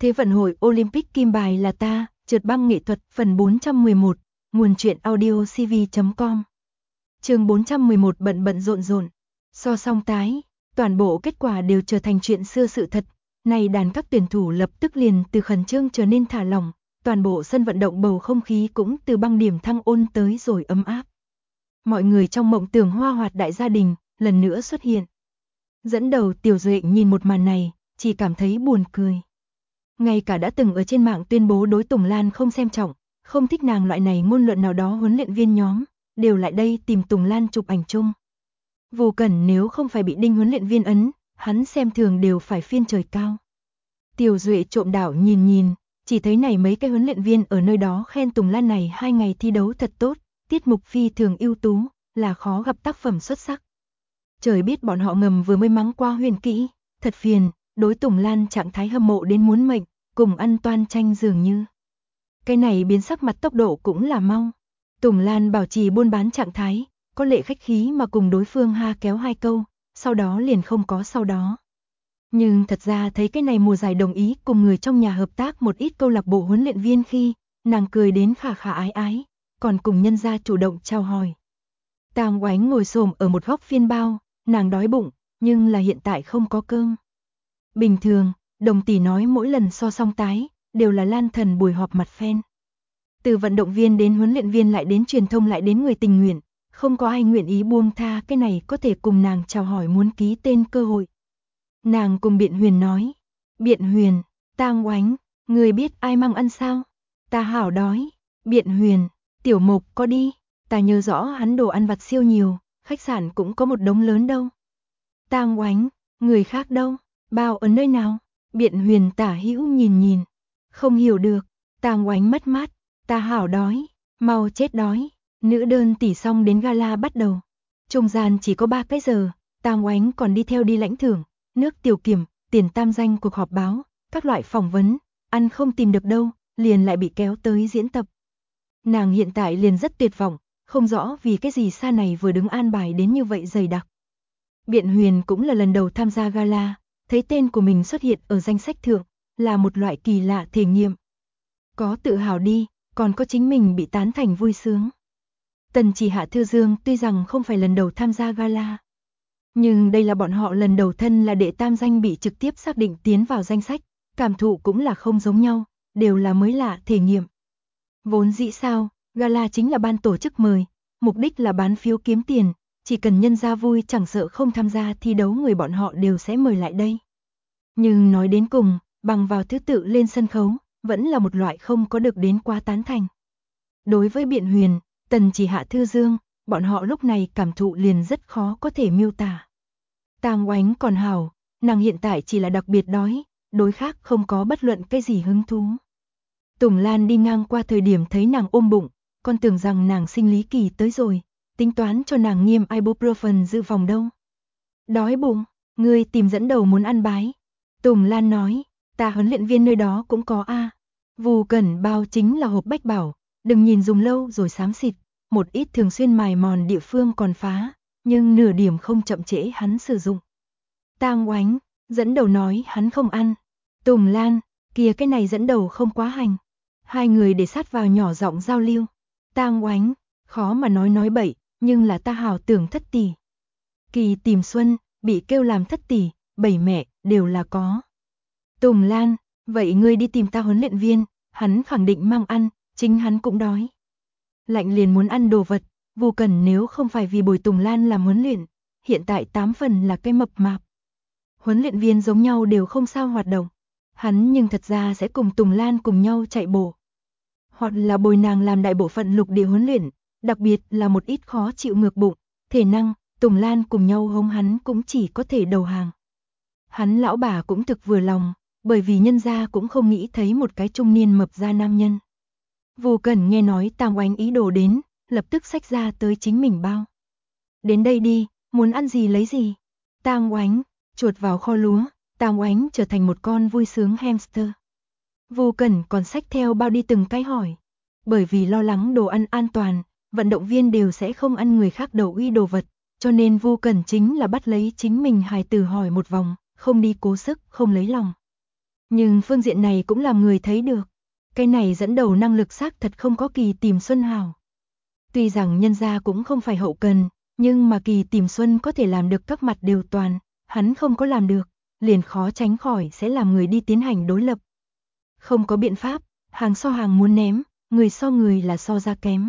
Thế vận hội Olympic kim bài là ta, trượt băng nghệ thuật phần 411, nguồn truyện audio cv.com. Chương 411 bận bận rộn rộn. So song tái, toàn bộ kết quả đều trở thành chuyện xưa sự thật. Này đàn các tuyển thủ lập tức liền từ khẩn trương trở nên thả lỏng, toàn bộ sân vận động bầu không khí cũng từ băng điểm thăng ôn tới rồi ấm áp. Mọi người trong mộng tưởng hoa hoạt đại gia đình lần nữa xuất hiện. Dẫn đầu Tiểu Duệ nhìn một màn này, chỉ cảm thấy buồn cười. Ngay cả đã từng ở trên mạng tuyên bố đối Tùng Lan không xem trọng, không thích nàng loại này ngôn luận nào đó huấn luyện viên nhóm, đều lại đây tìm Tùng Lan chụp ảnh chung. Vô Cẩn nếu không phải bị đinh huấn luyện viên ấn, hắn xem thường đều phải phiên trời cao. Tiểu Duệ trộm đảo nhìn, chỉ thấy này mấy cái huấn luyện viên ở nơi đó khen Tùng Lan này 2 ngày thi đấu thật tốt, tiết mục phi thường ưu tú, là khó gặp tác phẩm xuất sắc. Trời biết bọn họ ngầm vừa mới mắng qua Huyền Kỹ, thật phiền, đối Tùng Lan trạng thái hâm mộ đến muốn mệnh, cùng ăn toan tranh dường như. Cái này biến sắc mặt tốc độ cũng là mau. Tùng Lan bảo trì buôn bán trạng thái, có lệ khách khí mà cùng đối phương ha kéo 2 câu, sau đó liền không có sau đó. Nhưng thật ra thấy cái này mùa giải đồng ý cùng người trong nhà hợp tác một ít câu lạc bộ huấn luyện viên khi, nàng cười đến khả khả ái ái, còn cùng nhân gia chủ động chào hỏi. Tam Oánh ngồi xổm ở một góc phiên bao, nàng đói bụng, nhưng là hiện tại không có cơm. Bình thường, Đồng tỷ nói mỗi lần so song tái, đều là Lan Thần buổi họp mặt fan. Từ vận động viên đến huấn luyện viên lại đến truyền thông lại đến người tình nguyện, không có ai nguyện ý buông tha cái này có thể cùng nàng chào hỏi muốn ký tên cơ hội. Nàng cùng Biện Huyền nói, Biện Huyền, Tang Oánh, người biết ai mang ăn sao? Ta hảo đói. Biện Huyền, Tiểu Mộc có đi, ta nhớ rõ hắn đồ ăn vặt siêu nhiều, khách sạn cũng có một đống lớn đâu. Tang Oánh, người khác đâu, bao ở nơi nào? Biện Huyền tả hữu nhìn, không hiểu được. Tang Oánh mất mát, ta hảo đói, mau chết đói. Nữ đơn tỷ xong đến gala bắt đầu. Trung gian chỉ có 3 cái giờ, Tang Oánh còn đi theo đi lãnh thưởng, nước tiểu kiểm, tiền tam danh cuộc họp báo, các loại phỏng vấn, ăn không tìm được đâu, liền lại bị kéo tới diễn tập. Nàng hiện tại liền rất tuyệt vọng, không rõ vì cái gì xa này vừa đứng an bài đến như vậy dày đặc. Biện Huyền cũng là lần đầu tham gia gala, thấy tên của mình xuất hiện ở danh sách thượng, là một loại kỳ lạ thể nghiệm. Có tự hào đi, còn có chính mình bị tán thành vui sướng. Tần Chỉ Hạ Thư Dương tuy rằng không phải lần đầu tham gia gala, nhưng đây là bọn họ lần đầu thân là đệ tam danh bị trực tiếp xác định tiến vào danh sách, cảm thụ cũng là không giống nhau, đều là mới lạ thể nghiệm. Vốn dĩ sao, gala chính là ban tổ chức mời, mục đích là bán phiếu kiếm tiền, chỉ cần nhân ra vui chẳng sợ không tham gia thi đấu người bọn họ đều sẽ mời lại đây. Nhưng nói đến cùng, bằng vào thứ tự lên sân khấu, vẫn là một loại không có được đến quá tán thành. Đối với Biện Huyền, Tần Chỉ Hạ Thư Dương, bọn họ lúc này cảm thụ liền rất khó có thể miêu tả. Tang Oánh còn hảo, nàng hiện tại chỉ là đặc biệt đói, đối khác không có bất luận cái gì hứng thú. Tùng Lan đi ngang qua thời điểm thấy nàng ôm bụng, còn tưởng rằng nàng sinh lý kỳ tới rồi, tính toán cho nàng nghiêm ibuprofen dự phòng đâu. Đói bụng, ngươi tìm dẫn đầu muốn ăn bái. Tùng Lan nói, ta huấn luyện viên nơi đó cũng có a. Vù Cẩn bao chính là hộp bách bảo, đừng nhìn dùng lâu rồi xám xịt, một ít thường xuyên mài mòn địa phương còn phá, nhưng nửa điểm không chậm trễ hắn sử dụng. Tang Oánh, dẫn đầu nói hắn không ăn. Tùng Lan, kìa cái này dẫn đầu không quá hành. Hai người để sát vào nhỏ giọng giao lưu. Tang Oánh, khó mà nói bậy, nhưng là ta hảo tưởng thất tỷ. Kỳ tìm xuân, bị kêu làm thất tỷ, bảy mẹ, đều là có. Tùng Lan, vậy ngươi đi tìm ta huấn luyện viên, hắn khẳng định mang ăn, chính hắn cũng đói. Lạnh liền muốn ăn đồ vật, Vô Cần nếu không phải vì bồi Tùng Lan làm huấn luyện, hiện tại 8 phần là cái mập mạp. Huấn luyện viên giống nhau đều không sao hoạt động, hắn nhưng thật ra sẽ cùng Tùng Lan cùng nhau chạy bộ. Hoặc là bồi nàng làm đại bộ phận lục địa huấn luyện, đặc biệt là một ít khó chịu ngược bụng, thể năng, Tùng Lan cùng nhau hống hắn cũng chỉ có thể đầu hàng. Hắn lão bà cũng thực vừa lòng, bởi vì nhân gia cũng không nghĩ thấy một cái trung niên mập ra nam nhân. Vô Cần nghe nói Tang Oánh ý đồ đến, lập tức xách ra tới chính mình bao. Đến đây đi, muốn ăn gì lấy gì. Tang Oánh, chuột vào kho lúa, Tang Oánh trở thành một con vui sướng hamster. Vô Cần còn xách theo bao đi từng cái hỏi. Bởi vì lo lắng đồ ăn an toàn, vận động viên đều sẽ không ăn người khác đầu uy đồ vật, cho nên Vô Cần chính là bắt lấy chính mình hài tử hỏi một vòng, không đi cố sức, không lấy lòng. Nhưng phương diện này cũng làm người thấy được. Cái này dẫn đầu năng lực xác thật không có Kỳ Tìm Xuân hào. Tuy rằng nhân gia cũng không phải hậu cần, nhưng mà Kỳ Tìm Xuân có thể làm được các mặt đều toàn, hắn không có làm được, liền khó tránh khỏi sẽ làm người đi tiến hành đối lập. Không có biện pháp, hàng so hàng muốn ném, người so người là so ra kém.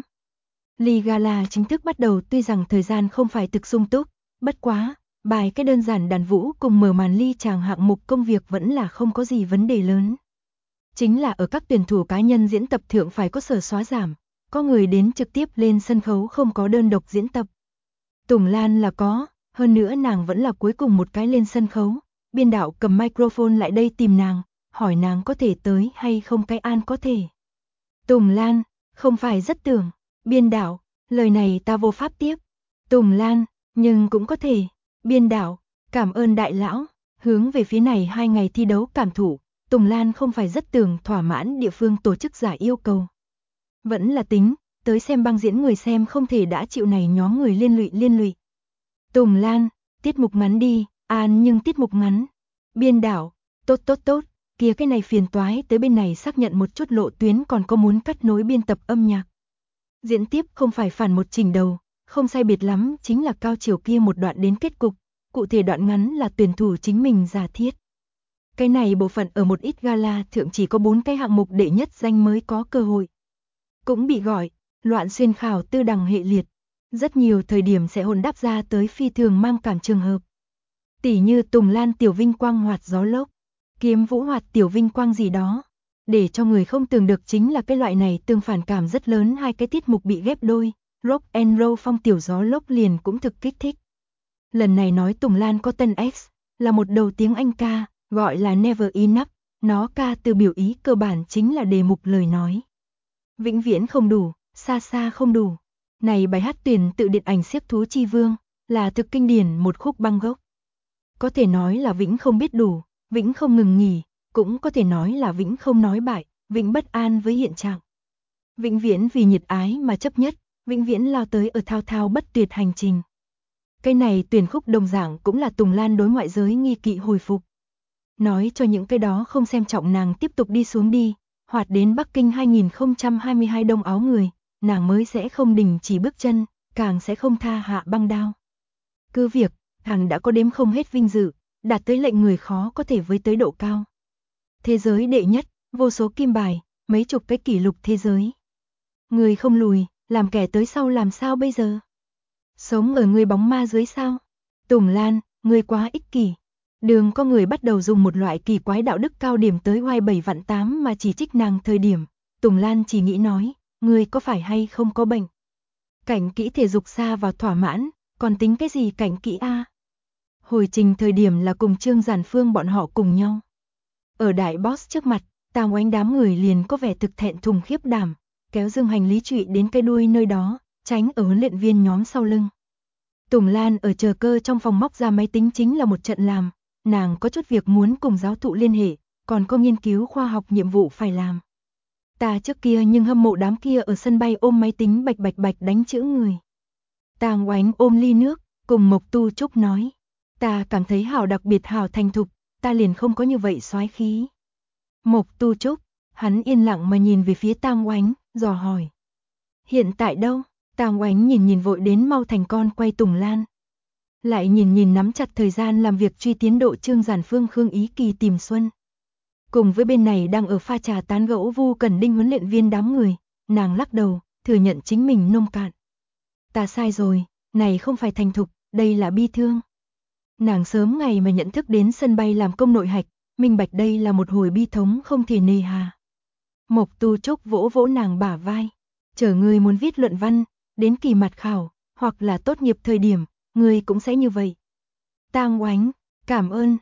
Ly Gala chính thức bắt đầu, tuy rằng thời gian không phải thực sung túc, bất quá, bài cái đơn giản đàn vũ cùng mở màn ly chàng hạng mục công việc vẫn là không có gì vấn đề lớn. Chính là ở các tuyển thủ cá nhân diễn tập thượng phải có sở xóa giảm, có người đến trực tiếp lên sân khấu không có đơn độc diễn tập. Tùng Lan là có, hơn nữa nàng vẫn là cuối cùng một cái lên sân khấu, biên đạo cầm microphone lại đây tìm nàng, hỏi nàng có thể tới hay không, cái an có thể. Tùng Lan, không phải rất tưởng, biên đạo, lời này ta vô pháp tiếp. Tùng Lan, nhưng cũng có thể, biên đạo, cảm ơn đại lão, hướng về phía này 2 ngày thi đấu cảm thụ, Tùng Lan không phải rất tưởng thỏa mãn địa phương tổ chức giải yêu cầu. Vẫn là tính, tới xem băng diễn người xem không thể đã chịu này nhóm người liên lụy. Tùng Lan, tiết mục ngắn đi, an nhưng tiết mục ngắn. Biên đạo, tốt, kia cái này phiền toái tới bên này xác nhận một chút lộ tuyến, còn có muốn cắt nối biên tập âm nhạc. Diễn tiếp không phải phản một trình đầu, không sai biệt lắm chính là cao chiều kia một đoạn đến kết cục, cụ thể đoạn ngắn là tuyển thủ chính mình giả thiết. Cái này bộ phận ở một ít gala thượng chỉ có 4 cái hạng mục đệ nhất danh mới có cơ hội. Cũng bị gọi, loạn xuyên khảo tư đẳng hệ liệt. Rất nhiều thời điểm sẽ hỗn đáp ra tới phi thường mang cảm trường hợp. Tỉ như Tùng Lan tiểu vinh quang hoạt gió lốc, Kiếm Vũ hoạt tiểu vinh quang gì đó. Để cho người không tưởng được chính là cái loại này tương phản cảm rất lớn, 2 cái tiết mục bị ghép đôi, rock and roll phong tiểu gió lốc liền cũng thực kích thích. Lần này nói Tùng Lan có tân X, là một đầu tiếng Anh ca, gọi là Never Enough, nó ca từ biểu ý cơ bản chính là đề mục lời nói. Vĩnh viễn không đủ, xa xa không đủ. Này bài hát tuyển tự điện ảnh Siếc Thú Chi Vương, là thực kinh điển một khúc băng gốc. Có thể nói là vĩnh không biết đủ, vĩnh không ngừng nghỉ, cũng có thể nói là vĩnh không nói bại, vĩnh bất an với hiện trạng. Vĩnh viễn vì nhiệt ái mà chấp nhất, vĩnh viễn lao tới ở thao thao bất tuyệt hành trình. Cái này tuyển khúc đồng dạng cũng là Tùng Lan đối ngoại giới nghi kỵ hồi phục. Nói cho những cái đó không xem trọng nàng tiếp tục đi xuống đi, hoạt đến Bắc Kinh 2022 đông áo người, nàng mới sẽ không đình chỉ bước chân, càng sẽ không tha hạ băng đao. Cứ việc, nàng đã có đếm không hết vinh dự, đạt tới lệnh người khó có thể với tới độ cao. Thế giới đệ nhất, vô số kim bài, mấy chục cái kỷ lục thế giới. Người không lùi, làm kẻ tới sau làm sao bây giờ? Sống ở người bóng ma dưới sao? Tùng Lan, người quá ích kỷ. Đường có người bắt đầu dùng một loại kỳ quái đạo đức cao điểm tới oai 7 vạn 8 mà chỉ trích nàng thời điểm. Tùng Lan chỉ nghĩ nói, người có phải hay không có bệnh? Cảnh kỹ thể dục xa vào thỏa mãn, còn tính cái gì cảnh kỹ a? Hồi trình thời điểm là cùng Trương Giản Phương bọn họ cùng nhau. Ở đại boss trước mặt, Tào Oánh đám người liền có vẻ thực thẹn thùng khiếp đảm, kéo dương hành lý trụy đến cây đuôi nơi đó, tránh ở huấn luyện viên nhóm sau lưng. Tùng Lan ở chờ cơ trong phòng móc ra máy tính chính là một trận làm, nàng có chút việc muốn cùng giáo thụ liên hệ, còn có nghiên cứu khoa học nhiệm vụ phải làm. Ta trước kia nhưng hâm mộ đám kia ở sân bay ôm máy tính bạch bạch đánh chữ người. Tàng Oánh ôm ly nước, cùng Mộc Tu Trúc nói, ta cảm thấy hảo đặc biệt hảo thành thục, ta liền không có như vậy soái khí. Mộc Tu Trúc, hắn yên lặng mà nhìn về phía Tàng Oánh, dò hỏi. Hiện tại đâu? Tàng Oánh nhìn vội đến mau thành con quay Tùng Lan. Lại nhìn nắm chặt thời gian làm việc truy tiến độ Trương Giản Phương Khương Ý Kỳ Tìm Xuân. Cùng với bên này đang ở pha trà tán gẫu Vu Cẩn Đinh huấn luyện viên đám người, nàng lắc đầu, thừa nhận chính mình nông cạn. Ta sai rồi, này không phải thành thục, đây là bi thương. Nàng sớm ngày mà nhận thức đến sân bay làm công nội hạch, minh bạch đây là một hồi bi thống không thể nề hà. Mộc Tu Trúc vỗ vỗ nàng bả vai, chờ ngươi muốn viết luận văn, đến kỳ mặt khảo, hoặc là tốt nghiệp thời điểm, ngươi cũng sẽ như vậy. Tang Oánh, cảm ơn,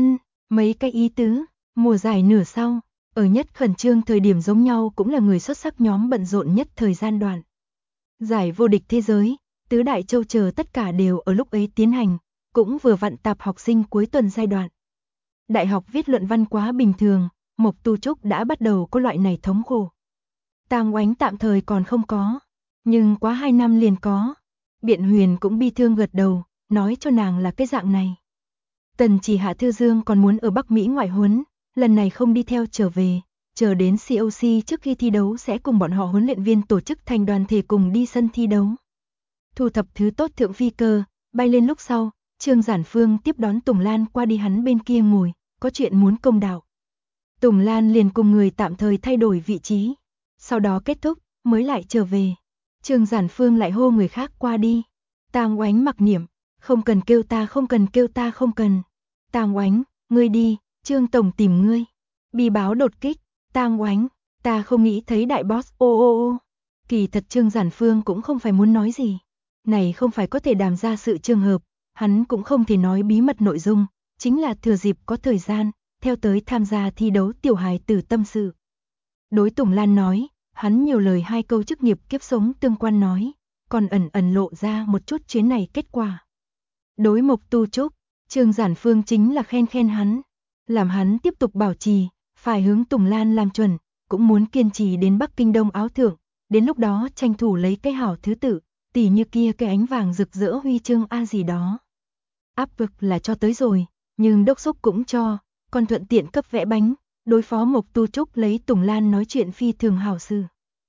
mấy cái ý tứ, mùa giải nửa sau, ở nhất khẩn trương thời điểm giống nhau cũng là người xuất sắc nhóm bận rộn nhất thời gian đoạn. Giải vô địch thế giới, tứ đại châu chờ tất cả đều ở lúc ấy tiến hành, cũng vừa vặn tạp học sinh cuối tuần giai đoạn. Đại học viết luận văn quá bình thường, Mộc Tu Trúc đã bắt đầu có loại này thống khổ. Tang Oánh tạm thời còn không có, nhưng quá 2 năm liền có. Biện Huyền cũng bi thương gật đầu, nói cho nàng là cái dạng này. Tần Chỉ Hạ Thư Dương còn muốn ở Bắc Mỹ ngoại huấn, lần này không đi theo trở về, chờ đến COC trước khi thi đấu sẽ cùng bọn họ huấn luyện viên tổ chức thành đoàn thể cùng đi sân thi đấu. Thu thập thứ tốt thượng phi cơ, bay lên lúc sau, Trương Giản Phương tiếp đón Tùng Lan qua đi hắn bên kia ngồi, có chuyện muốn công đạo. Tùng Lan liền cùng người tạm thời thay đổi vị trí, sau đó kết thúc, mới lại trở về. Trương Giản Phương lại hô người khác qua đi. Tang Oánh mặc niệm, không cần kêu ta, không cần kêu ta, không cần. Tang Oánh, ngươi đi, Trương Tổng tìm ngươi. Bi báo đột kích, Tang Oánh, ta không nghĩ thấy đại boss ô. Kỳ thật Trương Giản Phương cũng không phải muốn nói gì. Này không phải có thể đàm ra sự trường hợp, hắn cũng không thể nói bí mật nội dung, chính là thừa dịp có thời gian, theo tới tham gia thi đấu tiểu hài tử tâm sự. Đối Tùng Lan nói, hắn nhiều lời 2 câu chức nghiệp kiếp sống tương quan nói, còn ẩn lộ ra một chút chuyến này kết quả. Đối Mộc Tu Trúc, Trương Giản Phương chính là khen hắn, làm hắn tiếp tục bảo trì, phải hướng Tùng Lan làm chuẩn, cũng muốn kiên trì đến Bắc Kinh Đông áo thượng, đến lúc đó tranh thủ lấy cái hảo thứ tự, tỉ như kia cái ánh vàng rực rỡ huy chương A gì đó. Áp lực là cho tới rồi, nhưng đốc xúc cũng cho, còn thuận tiện cấp vẽ bánh, đối phó Mộc Tu Trúc lấy Tùng Lan nói chuyện phi thường hảo sự.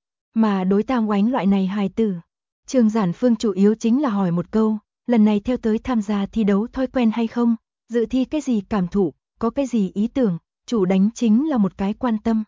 Mà đối Tang Oánh loại này hài tử, Trương Giản Phương chủ yếu chính là hỏi một câu, lần này theo tới tham gia thi đấu thói quen hay không, dự thi cái gì cảm thụ, có cái gì ý tưởng, chủ đánh chính là một cái quan tâm.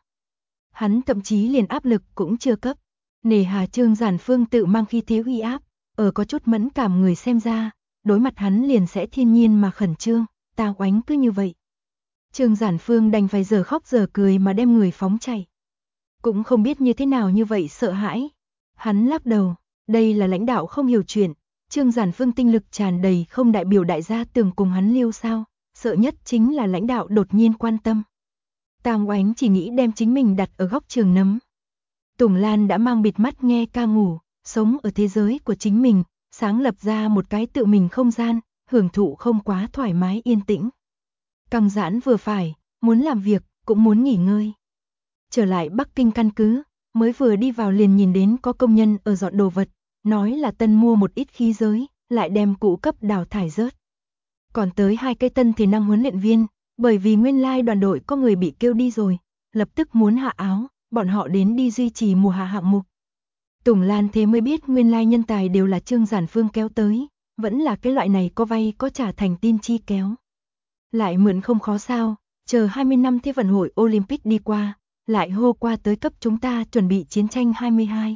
Hắn thậm chí liền áp lực cũng chưa cấp, nề hà Trương Giản Phương tự mang khi thế uy áp, ở có chút mẫn cảm người xem ra, đối mặt hắn liền sẽ thiên nhiên mà khẩn trương, Tang Oánh cứ như vậy. Trương Giản Phương đành phải giờ khóc giờ cười mà đem người phóng chạy. Cũng không biết như thế nào như vậy sợ hãi. Hắn lắc đầu, đây là lãnh đạo không hiểu chuyện, Trương Giản Phương tinh lực tràn đầy không đại biểu đại gia tưởng cùng hắn liêu sao, sợ nhất chính là lãnh đạo đột nhiên quan tâm. Tang Oánh chỉ nghĩ đem chính mình đặt ở góc trường nấm. Tùng Lan đã mang bịt mắt nghe ca ngủ, sống ở thế giới của chính mình, sáng lập ra một cái tự mình không gian, hưởng thụ không quá thoải mái yên tĩnh. Căng giãn vừa phải, muốn làm việc, cũng muốn nghỉ ngơi. Trở lại Bắc Kinh căn cứ, mới vừa đi vào liền nhìn đến có công nhân ở dọn đồ vật, nói là tân mua một ít khí giới, lại đem cũ cấp đào thải rớt. Còn tới 2 cái tân thể năng huấn luyện viên, bởi vì nguyên lai đoàn đội có người bị kêu đi rồi, lập tức muốn hạ áo, bọn họ đến đi duy trì mùa hạ hạng mục. Tùng Lan thế mới biết nguyên lai nhân tài đều là Trương Giản Phương kéo tới, vẫn là cái loại này có vay có trả thành tin chi kéo. Lại mượn không khó sao, chờ 20 năm Thế vận hội Olympic đi qua, lại hô qua tới cấp chúng ta chuẩn bị chiến tranh 22.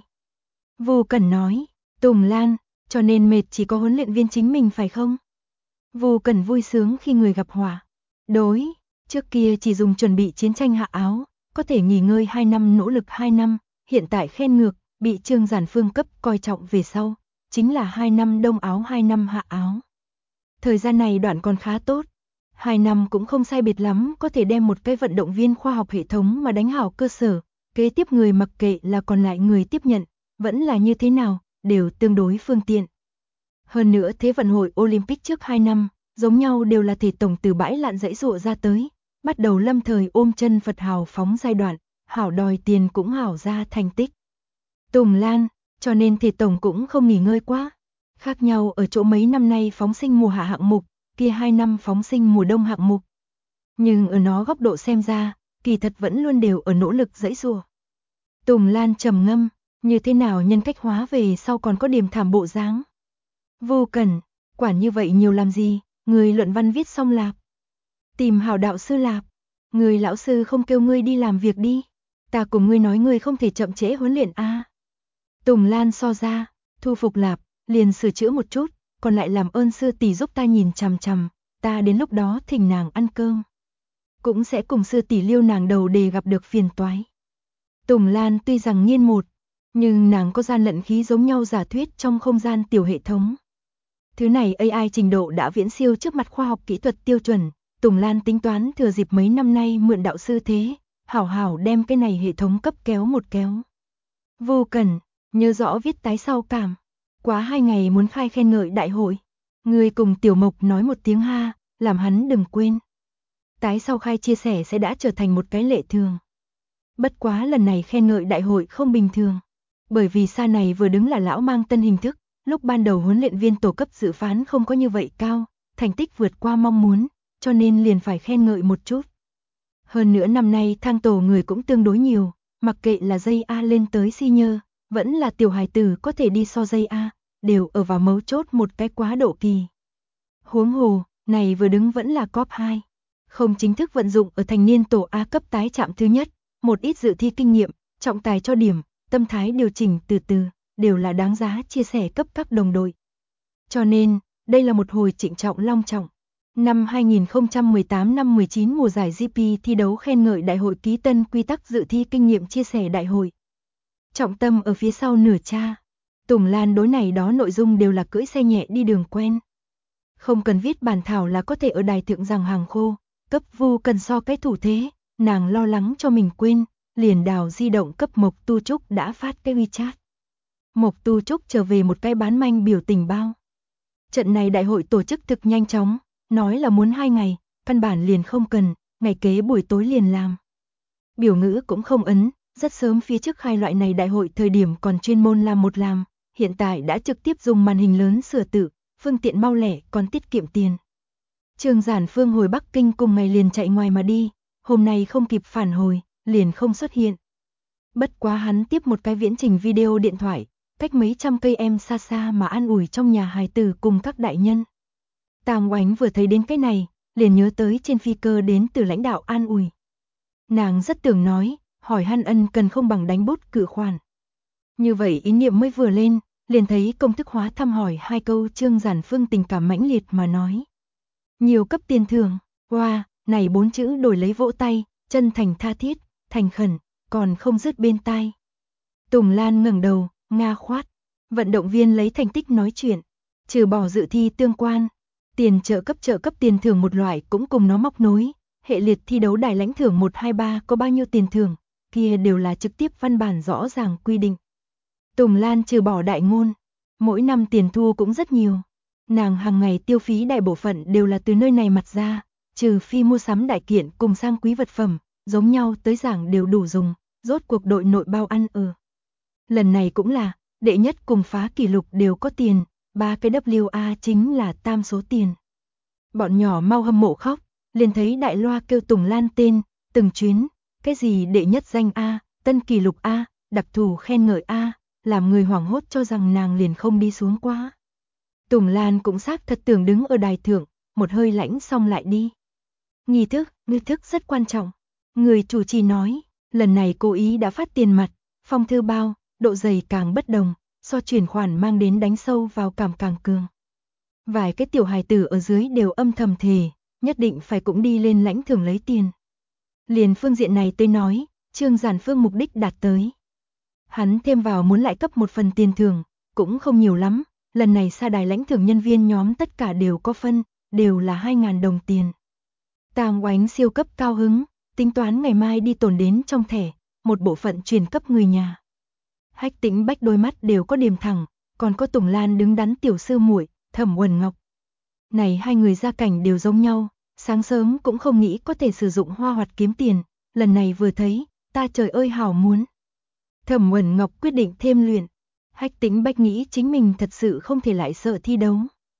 Vô Cẩn nói, Tùng Lan, cho nên mệt chỉ có huấn luyện viên chính mình phải không? Vô Cẩn vui sướng khi người gặp họa. Đối, trước kia chỉ dùng chuẩn bị chiến tranh hạ áo, có thể nghỉ ngơi 2 năm nỗ lực 2 năm, hiện tại khen ngược, bị Trương Giản Phương cấp coi trọng về sau, chính là 2 năm đông áo 2 năm hạ áo. Thời gian này đoạn còn khá tốt. 2 năm cũng không sai biệt lắm, có thể đem một cái vận động viên khoa học hệ thống mà đánh hảo cơ sở, kế tiếp người mặc kệ là còn lại người tiếp nhận, vẫn là như thế nào, đều tương đối phương tiện. Hơn nữa Thế vận hội Olympic trước 2 năm, giống nhau đều là thể tổng từ bãi lạn dãy dụa ra tới, bắt đầu lâm thời ôm chân Phật hào phóng giai đoạn, hảo đòi tiền cũng hảo ra thành tích. Tùng Lan, cho nên thể tổng cũng không nghỉ ngơi quá. Khác nhau ở chỗ mấy năm nay phóng sinh mùa hạ hạng mục, kia 2 năm phóng sinh mùa đông hạng mục. Nhưng ở nó góc độ xem ra, kỳ thật vẫn luôn đều ở nỗ lực dãy dùa. Tùng Lan trầm ngâm, như thế nào nhân cách hóa về sau còn có điểm thảm bộ dáng. Vô Cẩn, quản như vậy nhiều làm gì, người luận văn viết xong lạp. Tìm hảo đạo sư lạp, người lão sư không kêu ngươi đi làm việc đi. Ta cùng ngươi nói ngươi không thể chậm trễ huấn luyện a. Tùng Lan so ra, thu phục lạp, liền sửa chữa một chút, còn lại làm ơn sư tỷ giúp ta nhìn chằm chằm, ta đến lúc đó thỉnh nàng ăn cơm. Cũng sẽ cùng sư tỷ liêu nàng đầu để gặp được phiền toái. Tùng Lan tuy rằng nghiên một, nhưng nàng có gian lận khí giống nhau giả thuyết trong không gian tiểu hệ thống. Thứ này AI trình độ đã viễn siêu trước mặt khoa học kỹ thuật tiêu chuẩn, Tùng Lan tính toán thừa dịp mấy năm nay mượn đạo sư thế, hảo hảo đem cái này hệ thống cấp kéo một kéo. Vô Cẩn, nhớ rõ viết tái sau cảm. Quá 2 ngày muốn khai khen ngợi đại hội. Người cùng Tiểu Mộc nói một tiếng ha, làm hắn đừng quên. Tái sau khai chia sẻ sẽ đã trở thành một cái lệ thường. Bất quá lần này khen ngợi đại hội không bình thường. Bởi vì xa này vừa đứng là lão mang tân hình thức, lúc ban đầu huấn luyện viên tổ cấp dự phán không có như vậy cao, thành tích vượt qua mong muốn, cho nên liền phải khen ngợi một chút. Hơn nữa năm nay thang tổ người cũng tương đối nhiều, mặc kệ là dây A lên tới senior, vẫn là tiểu hài tử có thể đi so dây A, đều ở vào mấu chốt một cái quá độ kỳ. Huống hồ, này vừa đứng vẫn là top 2. Không chính thức vận dụng ở thành niên tổ A cấp tái chạm thứ nhất, một ít dự thi kinh nghiệm, trọng tài cho điểm, tâm thái điều chỉnh từ từ, đều là đáng giá chia sẻ cấp các đồng đội. Cho nên, đây là một hồi trịnh trọng long trọng. Năm 2018 năm 19 mùa giải GP thi đấu khen ngợi đại hội ký tân quy tắc dự thi kinh nghiệm chia sẻ đại hội. Trọng tâm ở phía sau nửa cha. Tùng Lan đối này đó nội dung đều là cưỡi xe nhẹ đi đường quen. Không cần viết bản thảo là có thể ở đài thượng rằng hàng khô, cấp vu cần so cái thủ thế, nàng lo lắng cho mình quên, liền đào di động cấp Mộc Tu Trúc đã phát cái WeChat. Mộc Tu Trúc trở về một cái bán manh biểu tình bao. Trận này đại hội tổ chức thực nhanh chóng, nói là muốn 2 ngày, căn bản liền không cần, ngày kế buổi tối liền làm. Biểu ngữ cũng không ấn, rất sớm phía trước khai loại này đại hội thời điểm còn chuyên môn làm một làm, hiện tại đã trực tiếp dùng màn hình lớn sửa tự, phương tiện mau lẻ còn tiết kiệm tiền. Trương Giản Phương hồi Bắc Kinh cùng ngày liền chạy ngoài mà đi, hôm nay không kịp phản hồi, liền không xuất hiện. Bất quá hắn tiếp một cái viễn trình video điện thoại, cách mấy trăm cây em xa xa mà an ủi trong nhà hài tử cùng các đại nhân. Tàng Oánh vừa thấy đến cái này, liền nhớ tới trên phi cơ đến từ lãnh đạo an ủi. Nàng rất tưởng nói, hỏi han ân cần không bằng đánh bút cự khoản. Như vậy ý niệm mới vừa lên, liền thấy công thức hóa thăm hỏi 2 câu. Trương Giản Phương tình cảm mãnh liệt mà nói. Nhiều cấp tiền thưởng, wow, này 4 chữ đổi lấy vỗ tay, chân thành tha thiết, thành khẩn, còn không dứt bên tai. Tùng Lan ngẩng đầu, nga khoát, vận động viên lấy thành tích nói chuyện, trừ bỏ dự thi tương quan, tiền trợ cấp tiền thưởng một loại cũng cùng nó móc nối, hệ liệt thi đấu đài lãnh thưởng 123 có bao nhiêu tiền thưởng, kia đều là trực tiếp văn bản rõ ràng quy định. Tùng Lan trừ bỏ đại ngôn, mỗi năm tiền thu cũng rất nhiều. Nàng hàng ngày tiêu phí đại bộ phận đều là từ nơi này mặt ra, trừ phi mua sắm đại kiện cùng sang quý vật phẩm, giống nhau tới giảng đều đủ dùng, rốt cuộc đội nội bao ăn ở. Lần này cũng là, đệ nhất cùng phá kỷ lục đều có tiền, 3 cái WA chính là tam số tiền. Bọn nhỏ mau hâm mộ khóc, liền thấy đại loa kêu Tùng Lan tên, từng chuyến, cái gì đệ nhất danh A, tân kỷ lục A, đặc thù khen ngợi A, làm người hoảng hốt cho rằng nàng liền không đi xuống quá. Tùng Lan cũng xác thật tưởng đứng ở đài thượng, một hơi lãnh xong lại đi. Nghi thức rất quan trọng. Người chủ trì nói, lần này cố ý đã phát tiền mặt, phong thư bao, độ dày càng bất đồng, so chuyển khoản mang đến đánh sâu vào cảm càng cường. Vài cái tiểu hài tử ở dưới đều âm thầm thề, nhất định phải cũng đi lên lãnh thưởng lấy tiền. Liền phương diện này tôi nói, Trương Giản Phương mục đích đạt tới. Hắn thêm vào muốn lại cấp một phần tiền thưởng, cũng không nhiều lắm, lần này xa đài lãnh thưởng nhân viên nhóm tất cả đều có phân, đều là 2.000 đồng tiền. Tàng Oánh siêu cấp cao hứng, tính toán ngày mai đi tồn đến trong thẻ, một bộ phận truyền cấp người nhà. Hách Tĩnh Bách đôi mắt đều có điểm thẳng, còn có Tùng Lan đứng đắn tiểu sư muội, Thẩm Uẩn Ngọc. Này hai người gia cảnh đều giống nhau, sáng sớm cũng không nghĩ có thể sử dụng hoa hoạt kiếm tiền, lần này vừa thấy, ta trời ơi hảo muốn. Thẩm Uẩn Ngọc quyết định thêm luyện. Hách Tĩnh Bách nghĩ chính mình thật sự không thể lại sợ thi đấu.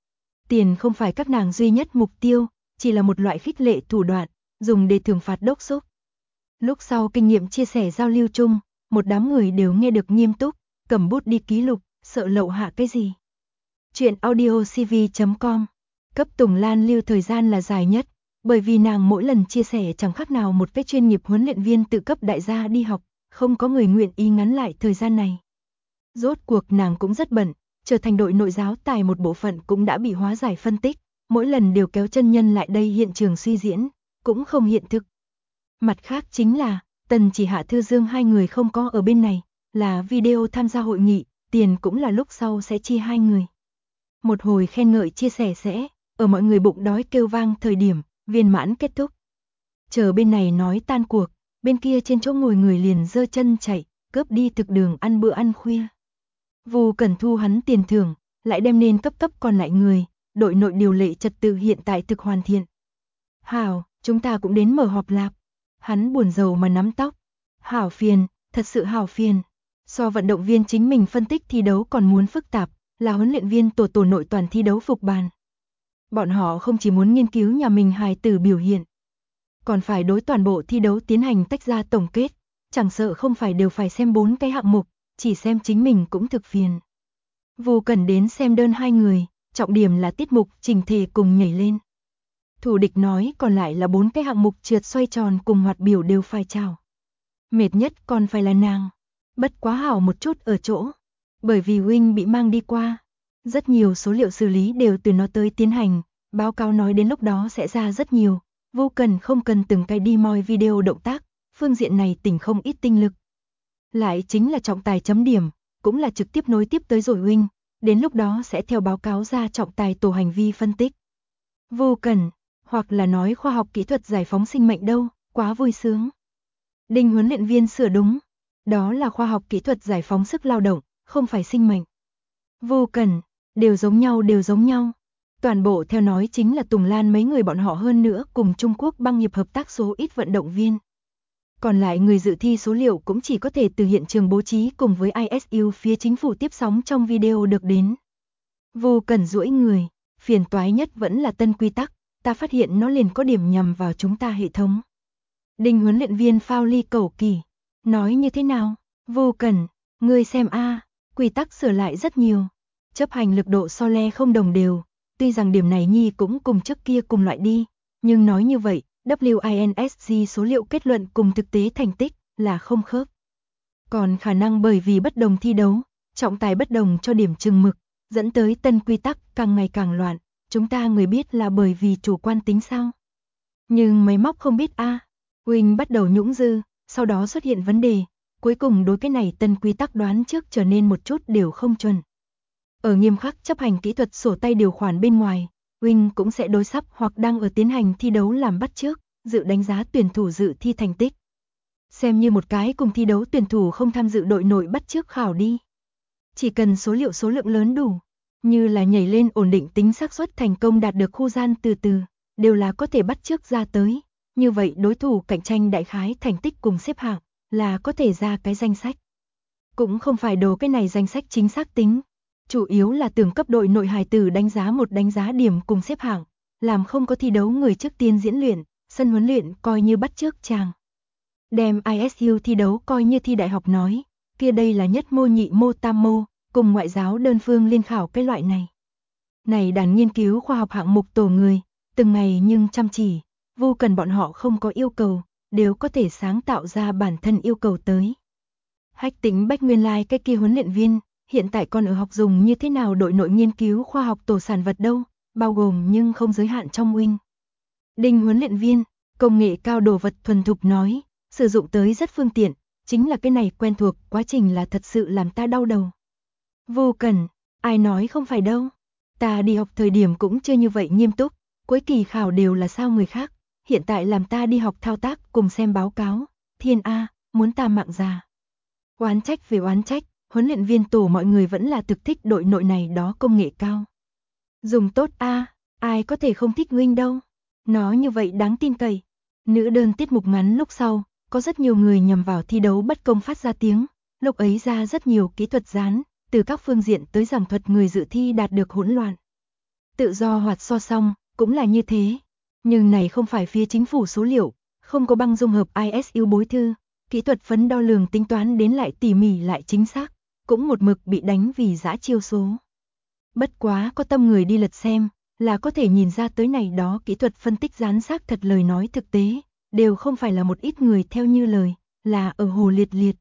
Tiền không phải các nàng duy nhất mục tiêu, chỉ là một loại khích lệ thủ đoạn, dùng để thưởng phạt đốc xúc. Lúc sau kinh nghiệm chia sẻ giao lưu chung, một đám người đều nghe được nghiêm túc, cầm bút đi ký lục, sợ lậu hạ cái gì. Chuyện audiocv.com. Cấp Tùng Lan lưu thời gian là dài nhất, bởi vì nàng mỗi lần chia sẻ chẳng khác nào một cái chuyên nghiệp huấn luyện viên tự cấp đại gia đi học, không có người nguyện ý ngắn lại thời gian này. Rốt cuộc nàng cũng rất bận, trở thành đội nội giáo tài một bộ phận cũng đã bị hóa giải phân tích, mỗi lần đều kéo chân nhân lại đây hiện trường suy diễn, cũng không hiện thực. Mặt khác chính là, Tần Chỉ Hạ Thư Dương hai người không có ở bên này, là video tham gia hội nghị, tiền cũng là lúc sau sẽ chi hai người. Một hồi khen ngợi chia sẻ sẽ, ở mọi người bụng đói kêu vang thời điểm, viên mãn kết thúc. Chờ bên này nói tan cuộc, bên kia trên chỗ ngồi người liền giơ chân chạy, cướp đi thực đường ăn bữa ăn khuya. Vu Cẩn thu hắn tiền thưởng, lại đem nên cấp còn lại người, đội nội điều lệ trật tự hiện tại thực hoàn thiện. Hảo, chúng ta cũng đến mở họp lạp. Hắn buồn rầu mà nắm tóc. Hảo phiền, thật sự hảo phiền. So vận động viên chính mình phân tích thi đấu còn muốn phức tạp, là huấn luyện viên tổ nội toàn thi đấu phục bàn. Bọn họ không chỉ muốn nghiên cứu nhà mình hài tử biểu hiện. còn phải đối toàn bộ thi đấu tiến hành tách ra tổng kết, chẳng sợ không phải đều phải xem 4 cái hạng mục, chỉ xem chính mình cũng thực phiền. Vô Cẩn đến xem đơn 2 người, trọng điểm là tiết mục chỉnh thể cùng nhảy lên. Thủ địch nói còn lại là 4 cái hạng mục trượt xoay tròn cùng hoạt biểu đều phải chào. Mệt nhất còn phải là nàng. Bất quá hảo một chút ở chỗ, bởi vì Wing bị mang đi qua, rất nhiều số liệu xử lý đều từ nó tới tiến hành, báo cáo nói đến lúc đó sẽ ra rất nhiều, Vô Cẩn không cần từng cái đi moi video động tác, phương diện này tỉnh không ít tinh lực. Lại chính là trọng tài chấm điểm, cũng là trực tiếp nối tiếp tới rồi Wing, đến lúc đó sẽ theo báo cáo ra trọng tài tổ hành vi phân tích. Vô Cẩn, hoặc là nói khoa học kỹ thuật giải phóng sinh mệnh đâu, quá vui sướng. Đinh huấn luyện viên sửa đúng, đó là khoa học kỹ thuật giải phóng sức lao động, không phải sinh mệnh. Vô Cẩn, đều giống nhau đều giống nhau. Toàn bộ theo nói chính là Tùng Lan mấy người bọn họ hơn nữa cùng Trung Quốc băng hiệp hợp tác số ít vận động viên. Còn lại người dự thi số liệu cũng chỉ có thể từ hiện trường bố trí cùng với ISU phía chính phủ tiếp sóng trong video được đến. Vô Cẩn duỗi người, phiền toái nhất vẫn là tân quy tắc, ta phát hiện nó liền có điểm nhằm vào chúng ta hệ thống. Đinh huấn luyện viên phao ly cầu kỳ, nói như thế nào? Vô Cẩn, ngươi xem quy tắc sửa lại rất nhiều, chấp hành lực độ so le không đồng đều, tuy rằng điểm này nhi cũng cùng trước kia cùng loại đi, nhưng nói như vậy, WINSG số liệu kết luận cùng thực tế thành tích là không khớp. Còn khả năng bởi vì bất đồng thi đấu, trọng tài bất đồng cho điểm chừng mực, dẫn tới tân quy tắc càng ngày càng loạn, chúng ta người biết là bởi vì chủ quan tính sao? Nhưng máy móc không biết Wing bắt đầu nhũng dư, sau đó xuất hiện vấn đề, cuối cùng đối cái này tân quy tắc đoán trước trở nên một chút đều không chuẩn. Ở nghiêm khắc chấp hành kỹ thuật sổ tay điều khoản bên ngoài, Wing cũng sẽ đối sắp hoặc đang ở tiến hành thi đấu làm bắt chước, dự đánh giá tuyển thủ dự thi thành tích. Xem như một cái cùng thi đấu tuyển thủ không tham dự đội nội bắt chước khảo đi. Chỉ cần số lượng lớn đủ, như là nhảy lên ổn định tính xác suất thành công đạt được khu gian từ từ, đều là có thể bắt chước ra tới. Như vậy đối thủ cạnh tranh đại khái thành tích cùng xếp hạng là có thể ra cái danh sách. Cũng không phải đồ cái này danh sách chính xác tính, chủ yếu là tưởng cấp đội nội hài tử đánh giá điểm cùng xếp hạng, làm không có thi đấu người trước tiên diễn luyện, sân huấn luyện coi như bắt chước chàng. Đem ISU thi đấu coi như thi đại học nói, kia đây là nhất mô nhị mô tam mô, cùng ngoại giáo đơn phương liên khảo cái loại này. Này đàn nghiên cứu khoa học hạng mục tổ người, từng ngày nhưng chăm chỉ, vô cần bọn họ không có yêu cầu, đều có thể sáng tạo ra bản thân yêu cầu tới. Hách Tĩnh Bách nguyên lai cái kia huấn luyện viên, hiện tại còn ở học dùng như thế nào đội nội nghiên cứu khoa học tổ sản vật đâu, bao gồm nhưng không giới hạn trong Wing. Đinh huấn luyện viên, công nghệ cao đồ vật thuần thục nói, sử dụng tới rất phương tiện, chính là cái này quen thuộc, quá trình là thật sự làm ta đau đầu. Vô Cần, ai nói không phải đâu, ta đi học thời điểm cũng chưa như vậy nghiêm túc, cuối kỳ khảo đều là sao người khác, hiện tại làm ta đi học thao tác cùng xem báo cáo, thiên muốn ta mạng già. Oán trách về oán trách, huấn luyện viên tổ mọi người vẫn là thực thích đội nội này đó công nghệ cao. Dùng tốt ai có thể không thích Wing đâu, nó như vậy đáng tin cậy. Nữ đơn tiết mục ngắn lúc sau, có rất nhiều người nhằm vào thi đấu bất công phát ra tiếng, lúc ấy ra rất nhiều kỹ thuật gián, từ các phương diện tới giảng thuật người dự thi đạt được hỗn loạn. Tự do hoạt so song, cũng là như thế, nhưng này không phải phía chính phủ số liệu, không có băng dung hợp ISU bối thư, kỹ thuật phấn đo lường tính toán đến lại tỉ mỉ lại chính xác, cũng một mực bị đánh vì dã chiêu số. Bất quá có tâm người đi lật xem, là có thể nhìn ra tới này đó kỹ thuật phân tích gián xác thật lời nói thực tế, đều không phải là một ít người theo như lời, là ở hồ liệt liệt.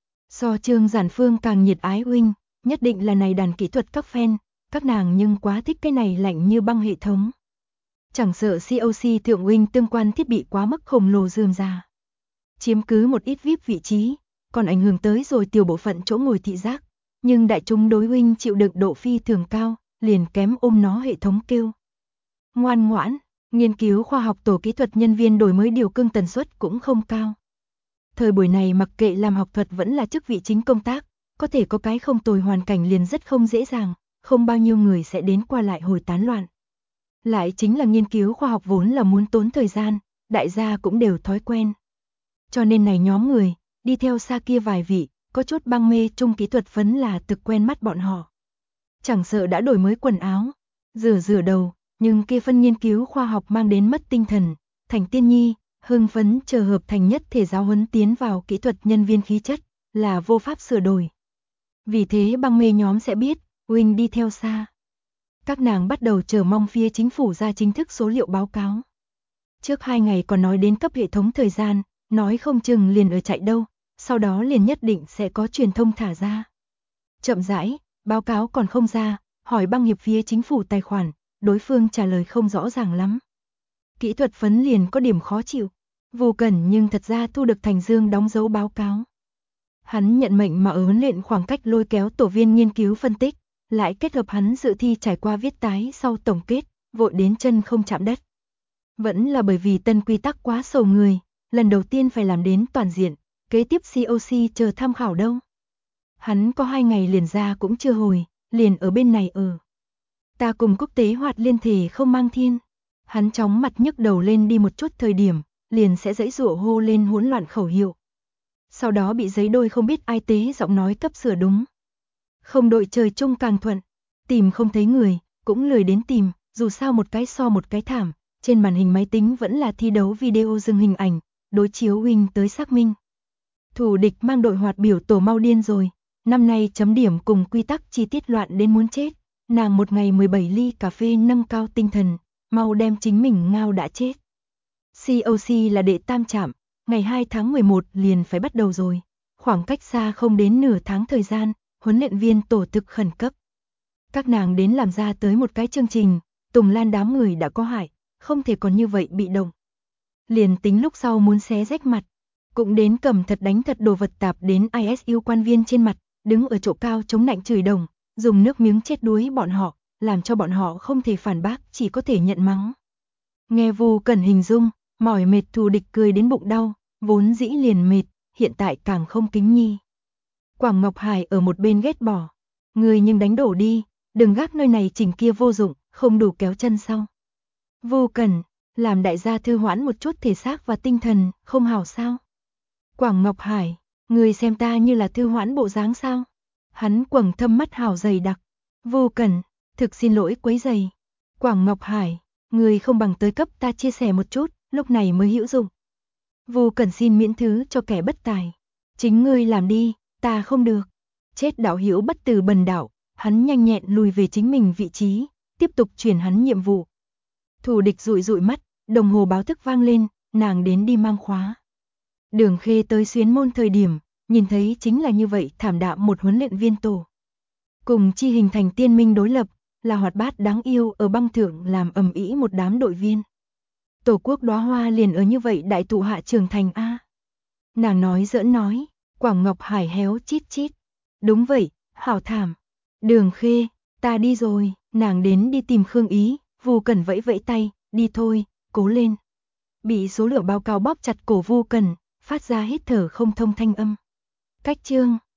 So Trương Giản Phương càng nhiệt ái Wing, nhất định là này đàn kỹ thuật các fan, các nàng nhưng quá thích cái này lạnh như băng hệ thống. Chẳng sợ COC thượng Wing tương quan thiết bị quá mức khổng lồ rườm rà, chiếm cứ một ít VIP vị trí, còn ảnh hưởng tới rồi tiểu bộ phận chỗ ngồi thị giác, nhưng đại chúng đối Wing chịu đựng độ phi thường cao, liền kém ôm nó hệ thống kêu. Ngoan ngoãn, nghiên cứu khoa học tổ kỹ thuật nhân viên đổi mới điều cưng tần suất cũng không cao. Thời buổi này mặc kệ làm học thuật vẫn là chức vị chính công tác, có thể có cái không tồi hoàn cảnh liền rất không dễ dàng, không bao nhiêu người sẽ đến qua lại hồi tán loạn. Lại chính là nghiên cứu khoa học vốn là muốn tốn thời gian, đại gia cũng đều thói quen. Cho nên này nhóm người, đi theo xa kia vài vị, có chút băng mê chung kỹ thuật phấn là thực quen mắt bọn họ. Chẳng sợ đã đổi mới quần áo, rửa đầu, nhưng kia phân nghiên cứu khoa học mang đến mất tinh thần, thành tiên nhi, Hưng phấn chờ hợp thành nhất thể giáo huấn tiến vào kỹ thuật nhân viên khí chất, là vô pháp sửa đổi. Vì thế băng mê nhóm sẽ biết, Wing đi theo xa. Các nàng bắt đầu chờ mong phía chính phủ ra chính thức số liệu báo cáo. Trước 2 ngày còn nói đến cấp hệ thống thời gian, nói không chừng liền ở chạy đâu, sau đó liền nhất định sẽ có truyền thông thả ra. Chậm rãi, báo cáo còn không ra, hỏi băng hiệp phía chính phủ tài khoản, đối phương trả lời không rõ ràng lắm. Kỹ thuật phấn liền có điểm khó chịu, vô cần nhưng thật ra thu được Thành Dương đóng dấu báo cáo. Hắn nhận mệnh mà ở huấn luyện khoảng cách lôi kéo tổ viên nghiên cứu phân tích, lại kết hợp hắn dự thi trải qua viết tái sau tổng kết, vội đến chân không chạm đất. Vẫn là bởi vì tân quy tắc quá sầu người, lần đầu tiên phải làm đến toàn diện, kế tiếp COC chờ tham khảo đâu. Hắn có 2 ngày liền ra cũng chưa hồi, liền ở bên này ở. Ta cùng quốc tế hoạt liên thể không mang thiên. Hắn chóng mặt nhức đầu lên đi một chút thời điểm, liền sẽ giãy giụa hô lên hỗn loạn khẩu hiệu. Sau đó bị giấy đôi không biết ai tế giọng nói cấp sửa đúng. Không đội trời chung càng thuận, tìm không thấy người, cũng lười đến tìm, dù sao một cái so một cái thảm, trên màn hình máy tính vẫn là thi đấu video dừng hình ảnh, đối chiếu Wing tới xác minh. Thủ địch mang đội hoạt biểu tổ mau điên rồi, năm nay chấm điểm cùng quy tắc chi tiết loạn đến muốn chết, nàng một ngày 17 ly cà phê nâng cao tinh thần, mau đem chính mình ngao đã chết. COC là đệ tam trạm, ngày 2 tháng 11 liền phải bắt đầu rồi, khoảng cách xa không đến nửa tháng thời gian, huấn luyện viên tổ thực khẩn cấp. Các nàng đến làm ra tới một cái chương trình, Tùng Lan đám người đã có hại, không thể còn như vậy bị động. Liền tính lúc sau muốn xé rách mặt, cũng đến cầm thật đánh thật đồ vật tạp đến ISU quan viên trên mặt, đứng ở chỗ cao chống nạnh chửi đồng, dùng nước miếng chết đuối bọn họ, làm cho bọn họ không thể phản bác, chỉ có thể nhận mắng. Nghe Vu Cẩn hình dung, mỏi mệt thù địch cười đến bụng đau, vốn dĩ liền mệt, hiện tại càng không kính nhi. Quảng Ngọc Hải ở một bên ghét bỏ, người nhưng đánh đổ đi, đừng gác nơi này chỉnh kia vô dụng, không đủ kéo chân sau. Vu Cẩn, làm đại gia thư hoãn một chút thể xác và tinh thần, không hảo sao? Quảng Ngọc Hải, người xem ta như là thư hoãn bộ dáng sao? Hắn quầng thâm mắt hào dày đặc. Vu Cẩn, thực xin lỗi quấy rầy. Quảng Ngọc Hải, người không bằng tới cấp ta chia sẻ một chút, lúc này mới hữu dụng. Vu Cẩn xin miễn thứ cho kẻ bất tài. Chính ngươi làm đi, ta không được. Chết đạo hữu bất từ bần đạo, hắn nhanh nhẹn lùi về chính mình vị trí, tiếp tục chuyển hắn nhiệm vụ. Thủ địch dụi dụi mắt, đồng hồ báo thức vang lên, nàng đến đi mang khóa. Đường Khê tới xuyến môn thời điểm, nhìn thấy chính là như vậy thảm đạm một huấn luyện viên tổ. Cùng chi hình thành tiên minh đối lập, là hoạt bát đáng yêu ở băng thượng làm ầm ĩ một đám đội viên. Tổ quốc đóa hoa liền ở như vậy đại tụ hạ trưởng thành a. Nàng nói giỡn nói, Quảng Ngọc Hải héo chít chít. Đúng vậy, hảo thảm. Đường Khê, ta đi rồi, nàng đến đi tìm Khương Ý, Vu Cẩn vẫy vẫy tay, đi thôi, cố lên. Bị số lượng báo cáo bóp chặt cổ Vu Cẩn, phát ra hít thở không thông thanh âm. Cách chương